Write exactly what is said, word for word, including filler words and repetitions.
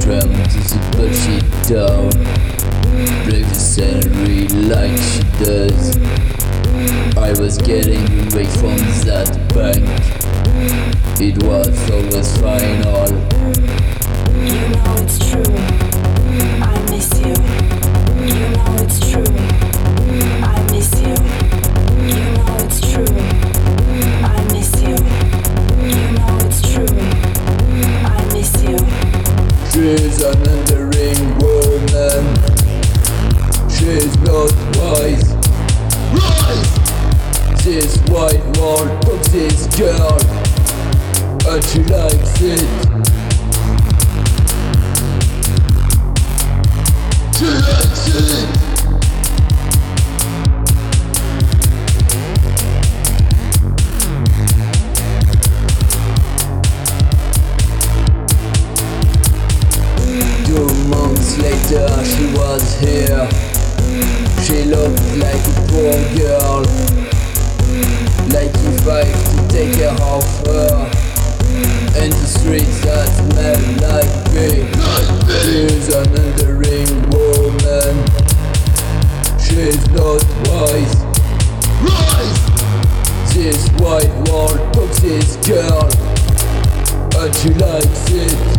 Tramp to the bullshit down. Break the scenery like she does. I was getting away from that bank. It was always final. You know it's true, I miss you. You know it's true, I miss you. You know it's true, I miss you. You know it's true, I miss you. She's an entering woman. She's not wise. Rise! This white wall of this girl, and she likes it. She likes it. Two months later she was here. She looked like a poor girl, like if I to take care of her. In the streets that smell like me. She's an entering woman. She's not wise. Rise! This white wall took this girl, and she likes it.